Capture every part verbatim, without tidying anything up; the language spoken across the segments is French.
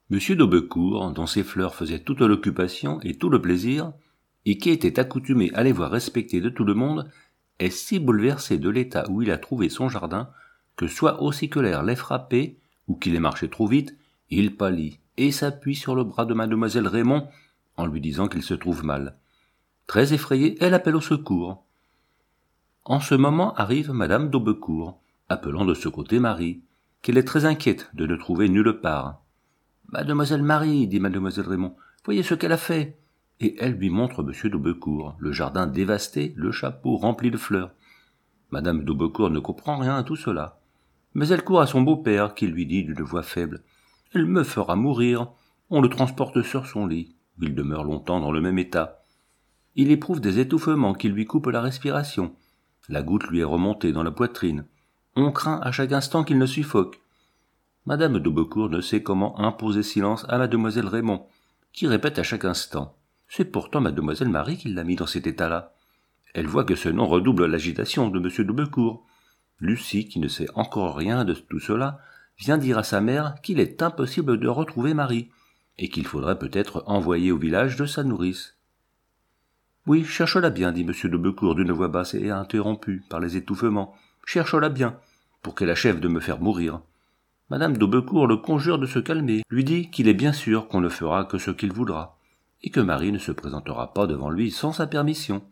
Monsieur d'Aubecourt, dont ces fleurs faisaient toute l'occupation et tout le plaisir, et qui était accoutumé à les voir respectées de tout le monde, est si bouleversé de l'état où il a trouvé son jardin, que soit aussi que l'air l'ait frappé, ou qu'il ait marché trop vite, il pâlit et s'appuie sur le bras de mademoiselle Raymond, en lui disant qu'il se trouve mal. Très effrayée, elle appelle au secours. En ce moment arrive madame d'Aubecourt, appelant de ce côté Marie, qu'elle est très inquiète de ne trouver nulle part. « Mademoiselle Marie, dit mademoiselle Raymond, voyez ce qu'elle a fait. » Et elle lui montre monsieur d'Aubecourt, le jardin dévasté, le chapeau rempli de fleurs. Madame d'Aubecourt ne comprend rien à tout cela. Mais elle court à son beau-père, qui lui dit d'une voix faible « Elle me fera mourir. On le transporte sur son lit. Il demeure longtemps dans le même état. Il éprouve des étouffements qui lui coupent la respiration. La goutte lui est remontée dans la poitrine. On craint à chaque instant qu'il ne suffoque. » Madame d'Aubecourt ne sait comment imposer silence à mademoiselle Raymond, qui répète à chaque instant « C'est pourtant mademoiselle Marie qui l'a mis dans cet état-là. » Elle voit que ce nom redouble l'agitation de monsieur d'Aubecourt. Lucie, qui ne sait encore rien de tout cela, vient dire à sa mère qu'il est impossible de retrouver Marie, et qu'il faudrait peut-être envoyer au village de sa nourrice. « Oui, cherche-la bien, dit monsieur d'Aubecourt d'une voix basse et interrompue par les étouffements. Cherche-la bien, pour qu'elle achève de me faire mourir. » Madame d'Aubecourt le conjure de se calmer, lui dit qu'il est bien sûr qu'on ne fera que ce qu'il voudra, et que Marie ne se présentera pas devant lui sans sa permission.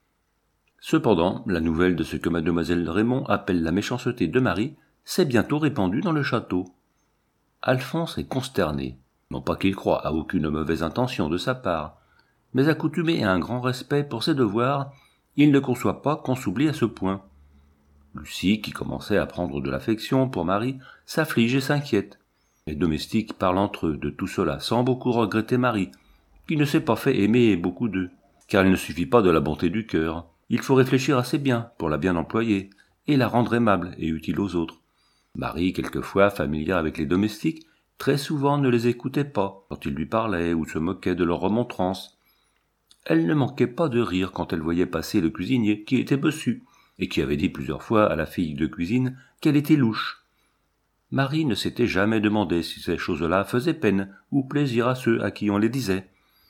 Cependant, la nouvelle de ce que mademoiselle Raymond appelle la méchanceté de Marie s'est bientôt répandue dans le château. Alphonse est consterné, non pas qu'il croie à aucune mauvaise intention de sa part, mais accoutumé à un grand respect pour ses devoirs, il ne conçoit pas qu'on s'oublie à ce point. Lucie, qui commençait à prendre de l'affection pour Marie, s'afflige et s'inquiète. Les domestiques parlent entre eux de tout cela sans beaucoup regretter Marie, qui ne s'est pas fait aimer beaucoup d'eux, car il ne suffit pas de la bonté du cœur. Il faut réfléchir assez bien pour la bien employer, et la rendre aimable et utile aux autres. Marie, quelquefois familière avec les domestiques, très souvent ne les écoutait pas quand ils lui parlaient ou se moquaient de leurs remontrances. Elle ne manquait pas de rire quand elle voyait passer le cuisinier qui était bossu, et qui avait dit plusieurs fois à la fille de cuisine qu'elle était louche. Marie ne s'était jamais demandé si ces choses-là faisaient peine ou plaisir à ceux à qui on les disait.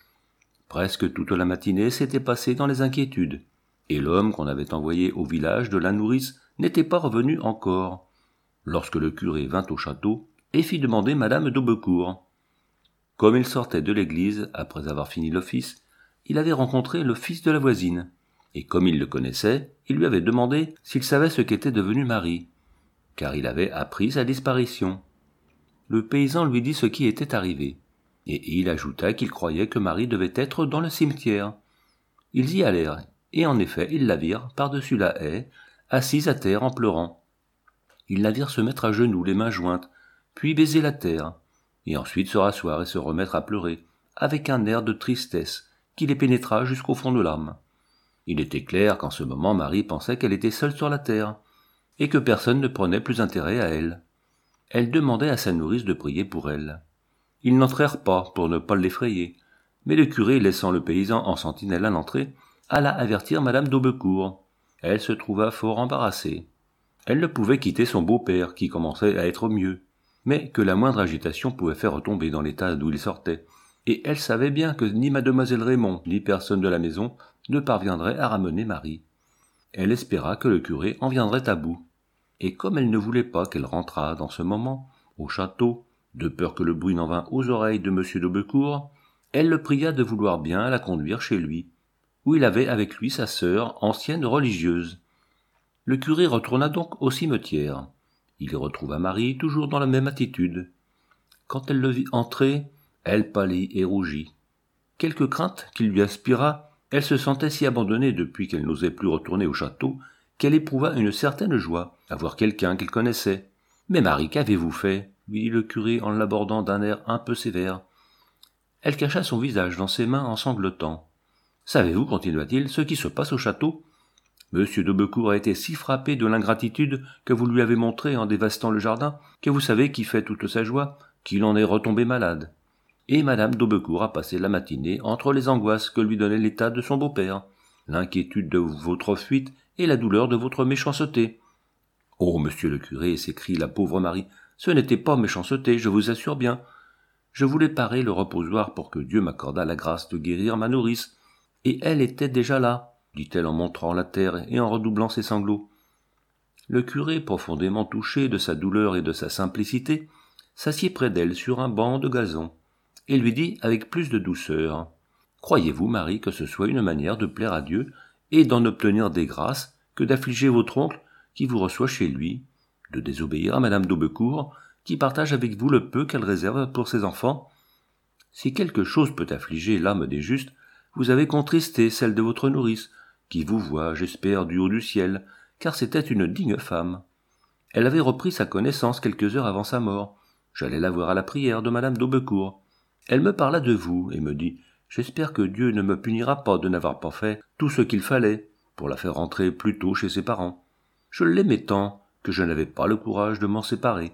Presque toute la matinée s'était passée dans les inquiétudes, et l'homme qu'on avait envoyé au village de la nourrice n'était pas revenu encore, lorsque le curé vint au château et fit demander madame d'Aubecourt. Comme il sortait de l'église, après avoir fini l'office, il avait rencontré le fils de la voisine, et comme il le connaissait, il lui avait demandé s'il savait ce qu'était devenue Marie, car il avait appris sa disparition. Le paysan lui dit ce qui était arrivé, et il ajouta qu'il croyait que Marie devait être dans le cimetière. Ils y allèrent, et en effet ils la virent par-dessus la haie, assise à terre en pleurant. Ils la virent se mettre à genoux, les mains jointes, puis baiser la terre, et ensuite se rasseoir et se remettre à pleurer, avec un air de tristesse qui les pénétra jusqu'au fond de l'âme. Il était clair qu'en ce moment Marie pensait qu'elle était seule sur la terre, et que personne ne prenait plus intérêt à elle. Elle demandait à sa nourrice de prier pour elle. Ils n'entrèrent pas pour ne pas l'effrayer, mais le curé, laissant le paysan en sentinelle à l'entrée, alla avertir madame d'Aubecourt. Elle se trouva fort embarrassée. Elle ne pouvait quitter son beau-père, qui commençait à être mieux, mais que la moindre agitation pouvait faire retomber dans l'état d'où il sortait, et elle savait bien que ni mademoiselle Raymond, ni personne de la maison ne parviendrait à ramener Marie. Elle espéra que le curé en viendrait à bout, et comme elle ne voulait pas qu'elle rentrât dans ce moment au château, de peur que le bruit n'en vînt aux oreilles de monsieur d'Aubecourt, elle le pria de vouloir bien la conduire chez lui, où il avait avec lui sa sœur, ancienne religieuse. Le curé retourna donc au cimetière. Il y retrouva Marie toujours dans la même attitude. Quand elle le vit entrer, elle pâlit et rougit. Quelque crainte qu'il lui inspira, elle se sentait si abandonnée depuis qu'elle n'osait plus retourner au château, qu'elle éprouva une certaine joie à voir quelqu'un qu'elle connaissait. « Mais Marie, qu'avez-vous fait ?» lui dit le curé en l'abordant d'un air un peu sévère. Elle cacha son visage dans ses mains en sanglotant. « Savez-vous, continua-t-il, ce qui se passe au château ? Monsieur d'Aubecourt a été si frappé de l'ingratitude que vous lui avez montrée en dévastant le jardin, que vous savez qui fait toute sa joie, qu'il en est retombé malade. Et madame d'Aubecourt a passé la matinée entre les angoisses que lui donnait l'état de son beau-père, l'inquiétude de votre fuite et la douleur de votre méchanceté. »« Oh, monsieur le curé, s'écrie la pauvre Marie, ce n'était pas méchanceté, je vous assure bien. Je voulais parer le reposoir pour que Dieu m'accordât la grâce de guérir ma nourrice, et elle était déjà là, dit-elle en montrant la terre et en redoublant ses sanglots. Le curé, profondément touché de sa douleur et de sa simplicité, s'assied près d'elle sur un banc de gazon, et lui dit avec plus de douceur « Croyez-vous, Marie, que ce soit une manière de plaire à Dieu et d'en obtenir des grâces que d'affliger votre oncle qui vous reçoit chez lui, de désobéir à madame d'Aubecourt, qui partage avec vous le peu qu'elle réserve pour ses enfants? Si quelque chose peut affliger l'âme des justes, vous avez contristé celle de votre nourrice, qui vous voit, j'espère, du haut du ciel, car c'était une digne femme. Elle avait repris sa connaissance quelques heures avant sa mort. J'allais la voir à la prière de madame d'Aubecourt. Elle me parla de vous et me dit « J'espère que Dieu ne me punira pas de n'avoir pas fait tout ce qu'il fallait pour la faire rentrer plus tôt chez ses parents. Je l'aimais tant que je n'avais pas le courage de m'en séparer.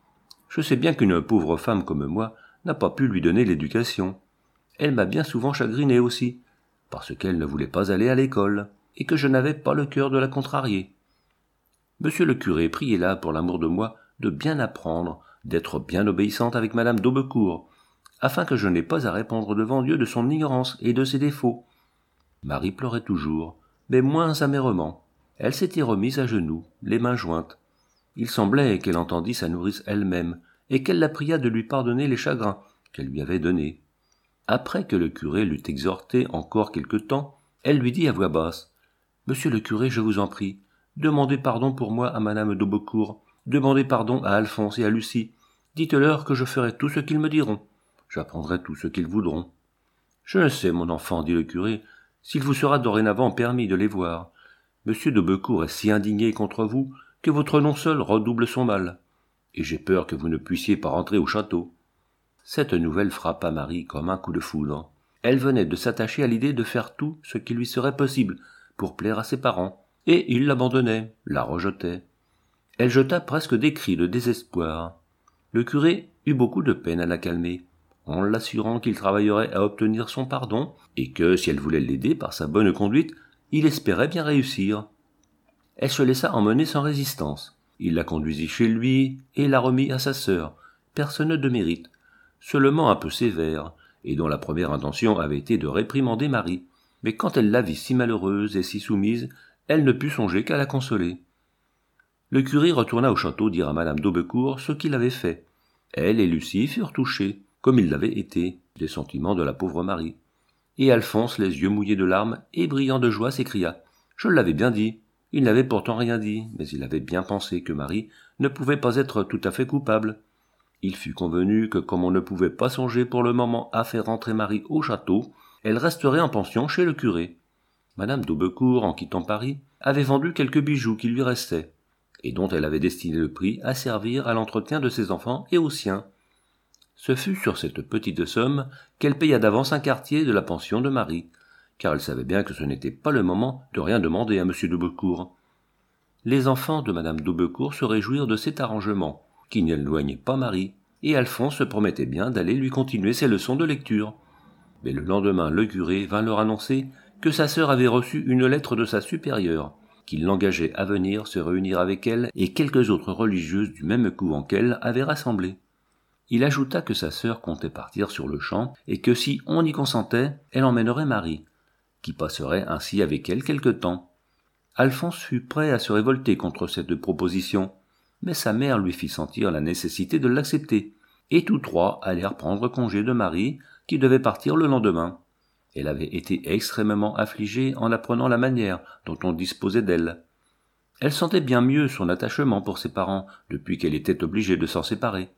Je sais bien qu'une pauvre femme comme moi n'a pas pu lui donner l'éducation. Elle m'a bien souvent chagriné aussi, parce qu'elle ne voulait pas aller à l'école, et que je n'avais pas le cœur de la contrarier. Monsieur le curé, priez-la pour l'amour de moi de bien apprendre, d'être bien obéissante avec madame d'Aubecourt, afin que je n'aie pas à répondre devant Dieu de son ignorance et de ses défauts. » Marie pleurait toujours, mais moins amèrement. Elle s'était remise à genoux, les mains jointes. Il semblait qu'elle entendît sa nourrice elle-même, et qu'elle la pria de lui pardonner les chagrins qu'elle lui avait donnés. Après que le curé l'eut exhortée encore quelque temps, elle lui dit à voix basse « Monsieur le curé, je vous en prie, demandez pardon pour moi à madame d'Aubecourt, demandez pardon à Alphonse et à Lucie, dites-leur que je ferai tout ce qu'ils me diront, j'apprendrai tout ce qu'ils voudront. »« Je ne sais, mon enfant, dit le curé, s'il vous sera dorénavant permis de les voir. Monsieur d'Aubecourt est si indigné contre vous que votre nom seul redouble son mal, et j'ai peur que vous ne puissiez pas rentrer au château. » Cette nouvelle frappa Marie comme un coup de foudre. Elle venait de s'attacher à l'idée de faire tout ce qui lui serait possible pour plaire à ses parents, et il l'abandonnait, la rejetait. Elle jeta presque des cris de désespoir. Le curé eut beaucoup de peine à la calmer, en l'assurant qu'il travaillerait à obtenir son pardon, et que, si elle voulait l'aider par sa bonne conduite, il espérait bien réussir. Elle se laissa emmener sans résistance. Il la conduisit chez lui et la remit à sa sœur, personne de mérite, seulement un peu sévère, et dont la première intention avait été de réprimander Marie. Mais quand elle la vit si malheureuse et si soumise, elle ne put songer qu'à la consoler. Le curé retourna au château dire à madame d'Aubecourt ce qu'il avait fait. Elle et Lucie furent touchées, comme ils l'avaient été, des sentiments de la pauvre Marie. Et Alphonse, les yeux mouillés de larmes et brillant de joie, s'écria « Je l'avais bien dit. » Il n'avait pourtant rien dit, mais il avait bien pensé que Marie ne pouvait pas être tout à fait coupable. Il fut convenu que comme on ne pouvait pas songer pour le moment à faire rentrer Marie au château, elle resterait en pension chez le curé. Madame d'Aubecourt, en quittant Paris, avait vendu quelques bijoux qui lui restaient, et dont elle avait destiné le prix à servir à l'entretien de ses enfants et aux siens. Ce fut sur cette petite somme qu'elle paya d'avance un quartier de la pension de Marie, car elle savait bien que ce n'était pas le moment de rien demander à M. d'Aubecourt. Les enfants de madame d'Aubecourt se réjouirent de cet arrangement, qui n'éloignait pas Marie, et Alphonse se promettait bien d'aller lui continuer ses leçons de lecture. Mais le lendemain, le curé vint leur annoncer que sa sœur avait reçu une lettre de sa supérieure, qui l'engageait à venir se réunir avec elle et quelques autres religieuses du même couvent qu'elle avait rassemblées. Il ajouta que sa sœur comptait partir sur le champ, et que si on y consentait, elle emmènerait Marie, qui passerait ainsi avec elle quelque temps. Alphonse fut prêt à se révolter contre cette proposition, mais sa mère lui fit sentir la nécessité de l'accepter, et tous trois allèrent prendre congé de Marie, qui devait partir le lendemain. Elle avait été extrêmement affligée en apprenant la manière dont on disposait d'elle. Elle sentait bien mieux son attachement pour ses parents depuis qu'elle était obligée de s'en séparer.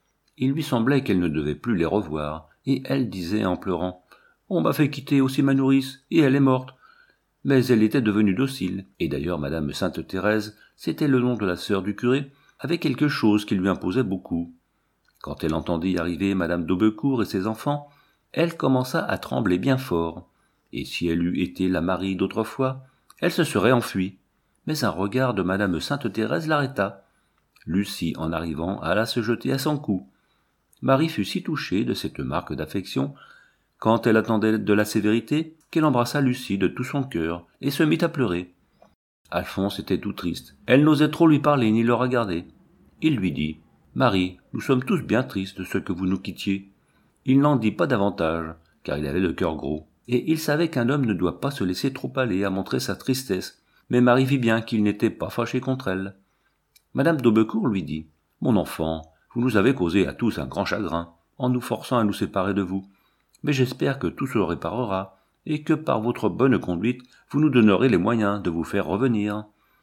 Il lui semblait qu'elle ne devait plus les revoir, et elle disait en pleurant « On m'a fait quitter aussi ma nourrice, et elle est morte. » Mais elle était devenue docile, et d'ailleurs madame Sainte Thérèse, c'était le nom de la sœur du curé, avait quelque chose qui lui imposait beaucoup. Quand elle entendit arriver madame d'Aubecourt et ses enfants, elle commença à trembler bien fort, et si elle eût été la Marie d'autrefois, elle se serait enfuie. Mais un regard de madame Sainte Thérèse l'arrêta. Lucie, en arrivant, alla se jeter à son cou. Marie fut si touchée de cette marque d'affection, quand elle attendait de la sévérité, qu'elle embrassa Lucie de tout son cœur, et se mit à pleurer. Alphonse était tout triste. Elle n'osait trop lui parler ni le regarder. Il lui dit « Marie, nous sommes tous bien tristes de ce que vous nous quittiez. il n'en dit pas davantage, car il avait le cœur gros, et il savait qu'un homme ne doit pas se laisser trop aller à montrer sa tristesse, mais Marie vit bien qu'il n'était pas fâché contre elle. Madame d'Aubecourt lui dit « Mon enfant, vous nous avez causé à tous un grand chagrin, en nous forçant à nous séparer de vous, mais j'espère que tout se réparera, et que par votre bonne conduite, vous nous donnerez les moyens de vous faire revenir. »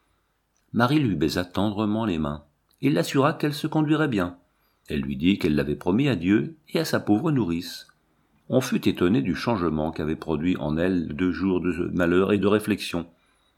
Marie lui baisa tendrement les mains, et l'assura qu'elle se conduirait bien. Elle lui dit qu'elle l'avait promis à Dieu et à sa pauvre nourrice. On fut étonné du changement qu'avaient produit en elle deux jours de malheur et de réflexion.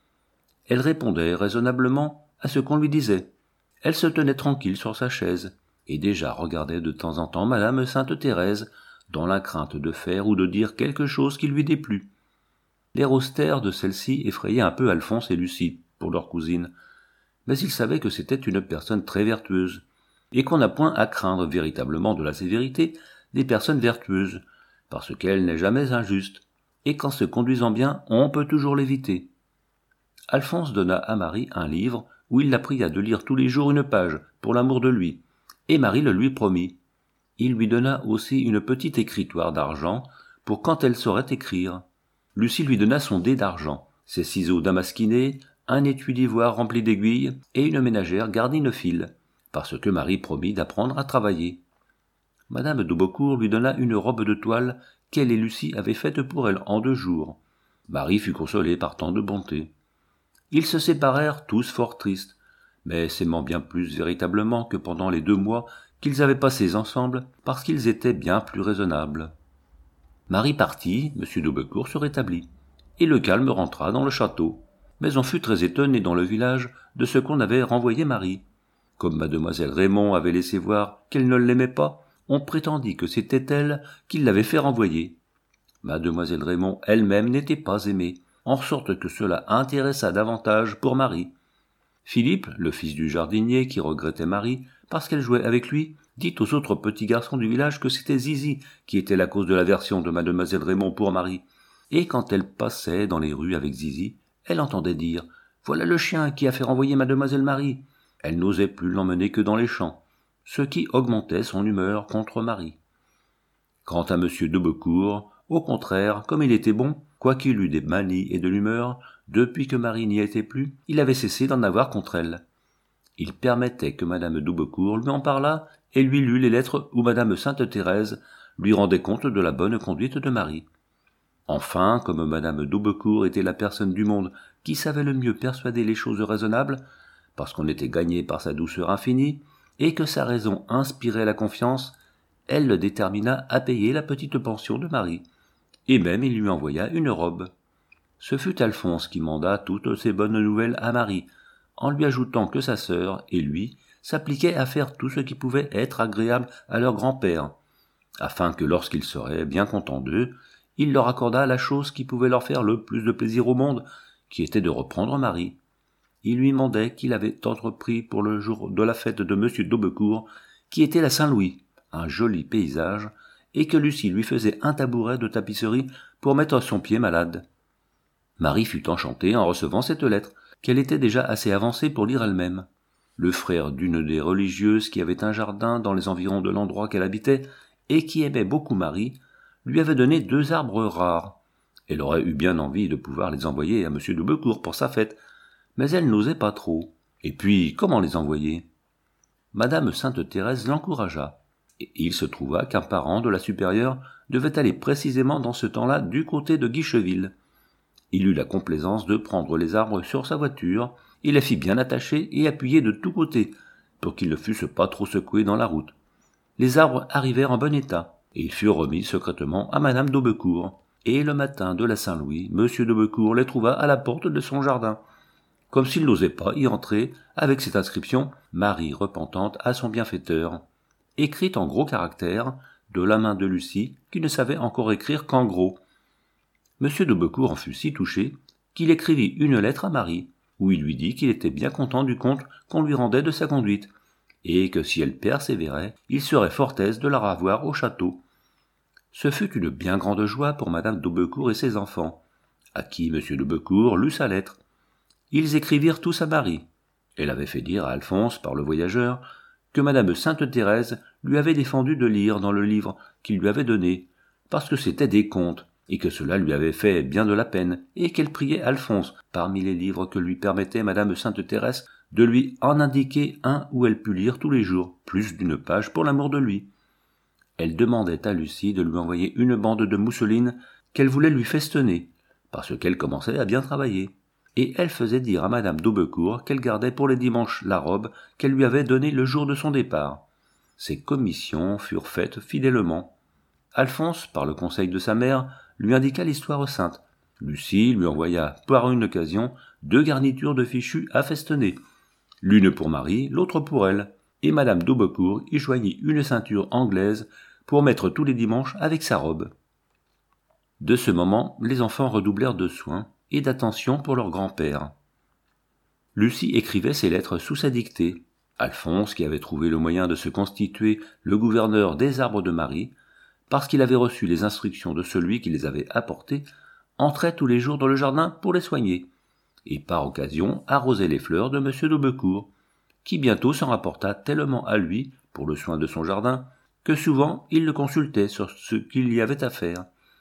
Elle répondait raisonnablement à ce qu'on lui disait. Elle se tenait tranquille sur sa chaise, et déjà regardait de temps en temps madame Sainte Thérèse, dans la crainte de faire ou de dire quelque chose qui lui déplut. L'air austère de celle-ci effrayait un peu Alphonse et Lucie, pour leur cousine, mais il savait que c'était une personne très vertueuse, et qu'on n'a point à craindre véritablement de la sévérité des personnes vertueuses, parce qu'elle n'est jamais injuste, et qu'en se conduisant bien, on peut toujours l'éviter. Alphonse donna à Marie un livre où il la pria de lire tous les jours une page, pour l'amour de lui, et Marie le lui promit. Il lui donna aussi une petite écritoire d'argent, pour quand elle saurait écrire. Lucie lui donna son dé d'argent, ses ciseaux damasquinés, un étui d'ivoire rempli d'aiguilles, et une ménagère garnie de fils, parce que Marie promit d'apprendre à travailler. Madame d'Aubecourt lui donna une robe de toile qu'elle et Lucie avaient faite pour elle en deux jours. Marie fut consolée par tant de bonté. Ils se séparèrent tous fort tristes, mais s'aimant bien plus véritablement que pendant les deux mois qu'ils avaient passés ensemble, parce qu'ils étaient bien plus raisonnables. Marie partit, M. d'Aubecourt se rétablit, et le calme rentra dans le château, mais on fut très étonné dans le village de ce qu'on avait renvoyé Marie. Comme mademoiselle Raymond avait laissé voir qu'elle ne l'aimait pas, on prétendit que c'était elle qui l'avait fait renvoyer. Mademoiselle Raymond elle-même n'était pas aimée, en sorte que cela intéressa davantage pour Marie. Philippe, le fils du jardinier qui regrettait Marie parce qu'elle jouait avec lui, dit aux autres petits garçons du village que c'était Zizi qui était la cause de l'aversion de mademoiselle Raymond pour Marie. Et quand elle passait dans les rues avec Zizi, elle entendait dire « Voilà le chien qui a fait renvoyer mademoiselle Marie ». Elle n'osait plus l'emmener que dans les champs, ce qui augmentait son humeur contre Marie. Quant à M. d'Aubecourt, au contraire, comme il était bon, quoiqu'il eût des manies et de l'humeur, depuis que Marie n'y était plus, il avait cessé d'en avoir contre elle. Il permettait que madame d'Aubecourt lui en parlât et lui lût les lettres où madame Sainte Thérèse lui rendait compte de la bonne conduite de Marie. Enfin, comme madame d'Aubecourt était la personne du monde qui savait le mieux persuader les choses raisonnables, parce qu'on était gagné par sa douceur infinie, et que sa raison inspirait la confiance, elle le détermina à payer la petite pension de Marie, et même il lui envoya une robe. Ce fut Alphonse qui manda toutes ces bonnes nouvelles à Marie, en lui ajoutant que sa sœur et lui s'appliquaient à faire tout ce qui pouvait être agréable à leur grand-père, afin que lorsqu'ils seraient bien contents d'eux, il leur accordât la chose qui pouvait leur faire le plus de plaisir au monde, qui était de reprendre Marie. Il lui mandait qu'il avait entrepris pour le jour de la fête de M. d'Aubecourt, qui était la Saint-Louis, un joli paysage, et que Lucie lui faisait un tabouret de tapisserie pour mettre son pied malade. Marie fut enchantée en recevant cette lettre, qu'elle était déjà assez avancée pour lire elle-même. Le frère d'une des religieuses qui avait un jardin dans les environs de l'endroit qu'elle habitait, et qui aimait beaucoup Marie, lui avait donné deux arbres rares. Elle aurait eu bien envie de pouvoir les envoyer à M. d'Aubecourt pour sa fête, mais elle n'osait pas trop. Et puis, comment les envoyer? Madame Sainte Thérèse l'encouragea, et il se trouva qu'un parent de la supérieure devait aller précisément dans ce temps-là du côté de Guicheville. Il eut la complaisance de prendre les arbres sur sa voiture, et les fit bien attacher et appuyer de tous côtés, pour qu'ils ne fussent pas trop secoués dans la route. Les arbres arrivèrent en bon état, et ils furent remis secrètement à madame d'Aubecourt, et le matin de la Saint-Louis, M. d'Aubecourt les trouva à la porte de son jardin, comme s'il n'osait pas y entrer, avec cette inscription « Marie repentante à son bienfaiteur », écrite en gros caractères, de la main de Lucie, qui ne savait encore écrire qu'en gros. M. d'Aubecourt en fut si touché qu'il écrivit une lettre à Marie, où il lui dit qu'il était bien content du compte qu'on lui rendait de sa conduite, et que si elle persévérait, il serait fort aise de la ravoir au château. Ce fut une bien grande joie pour madame d'Aubecourt et ses enfants, à qui M. d'Aubecourt lut sa lettre. Ils écrivirent tous à Marie. Elle avait fait dire à Alphonse, par le voyageur, que madame Sainte Thérèse lui avait défendu de lire dans le livre qu'il lui avait donné, parce que c'étaient des contes, et que cela lui avait fait bien de la peine, et qu'elle priait Alphonse, parmi les livres que lui permettait madame Sainte Thérèse, de lui en indiquer un où elle pût lire tous les jours, plus d'une page pour l'amour de lui. Elle demandait à Lucie de lui envoyer une bande de mousseline qu'elle voulait lui festonner, parce qu'elle commençait à bien travailler. Et elle faisait dire à madame d'Aubecourt qu'elle gardait pour les dimanches la robe qu'elle lui avait donnée le jour de son départ. Ces commissions furent faites fidèlement. Alphonse, par le conseil de sa mère, lui indiqua l'histoire sainte. Lucie lui envoya par une occasion deux garnitures de fichus à festonner, l'une pour Marie, l'autre pour elle, et madame d'Aubecourt y joignit une ceinture anglaise pour mettre tous les dimanches avec sa robe. De ce moment, les enfants redoublèrent de soins et d'attention pour leur grand-père. Lucie écrivait ses lettres sous sa dictée. Alphonse, qui avait trouvé le moyen de se constituer le gouverneur des arbres de Marie, parce qu'il avait reçu les instructions de celui qui les avait apportées, entrait tous les jours dans le jardin pour les soigner, et par occasion arrosait les fleurs de monsieur d'Aubecourt, qui bientôt s'en rapporta tellement à lui, pour le soin de son jardin, que souvent il le consultait sur ce qu'il y avait à faire.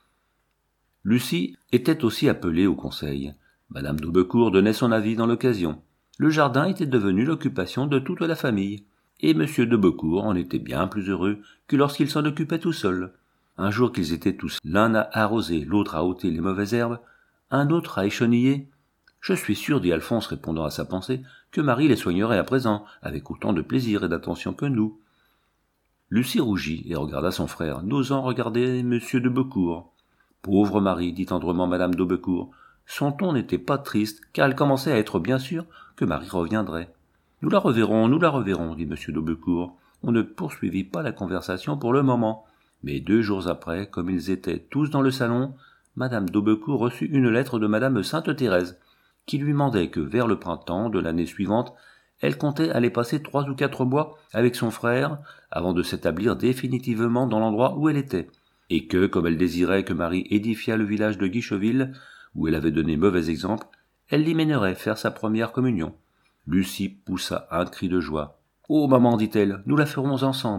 Lucie était aussi appelée au conseil. Madame d'Aubecourt donnait son avis dans l'occasion. Le jardin était devenu l'occupation de toute la famille, et monsieur d'Aubecourt en était bien plus heureux que lorsqu'il s'en occupait tout seul. Un jour qu'ils étaient tous l'un à arroser, l'autre à ôter les mauvaises herbes, un autre à écheniller. Je suis sûr, dit Alphonse, répondant à sa pensée, que Marie les soignerait à présent, avec autant de plaisir et d'attention que nous. Lucie rougit et regarda son frère, n'osant regarder monsieur d'Aubecourt. Pauvre Marie, dit tendrement madame d'Aubecourt. Son ton n'était pas triste, car elle commençait à être bien sûre que Marie reviendrait. Nous la reverrons, nous la reverrons, dit monsieur d'Aubecourt. On ne poursuivit pas la conversation pour le moment, mais deux jours après, comme ils étaient tous dans le salon, madame d'Aubecourt reçut une lettre de madame Sainte Thérèse, qui lui mandait que vers le printemps de l'année suivante, elle comptait aller passer trois ou quatre mois avec son frère avant de s'établir définitivement dans l'endroit où elle était, et que, comme elle désirait que Marie édifiât le village de Guicheville, où elle avait donné mauvais exemple, elle l'y mènerait faire sa première communion. Lucie poussa un cri de joie. « Oh, maman, dit-elle, nous la ferons ensemble. »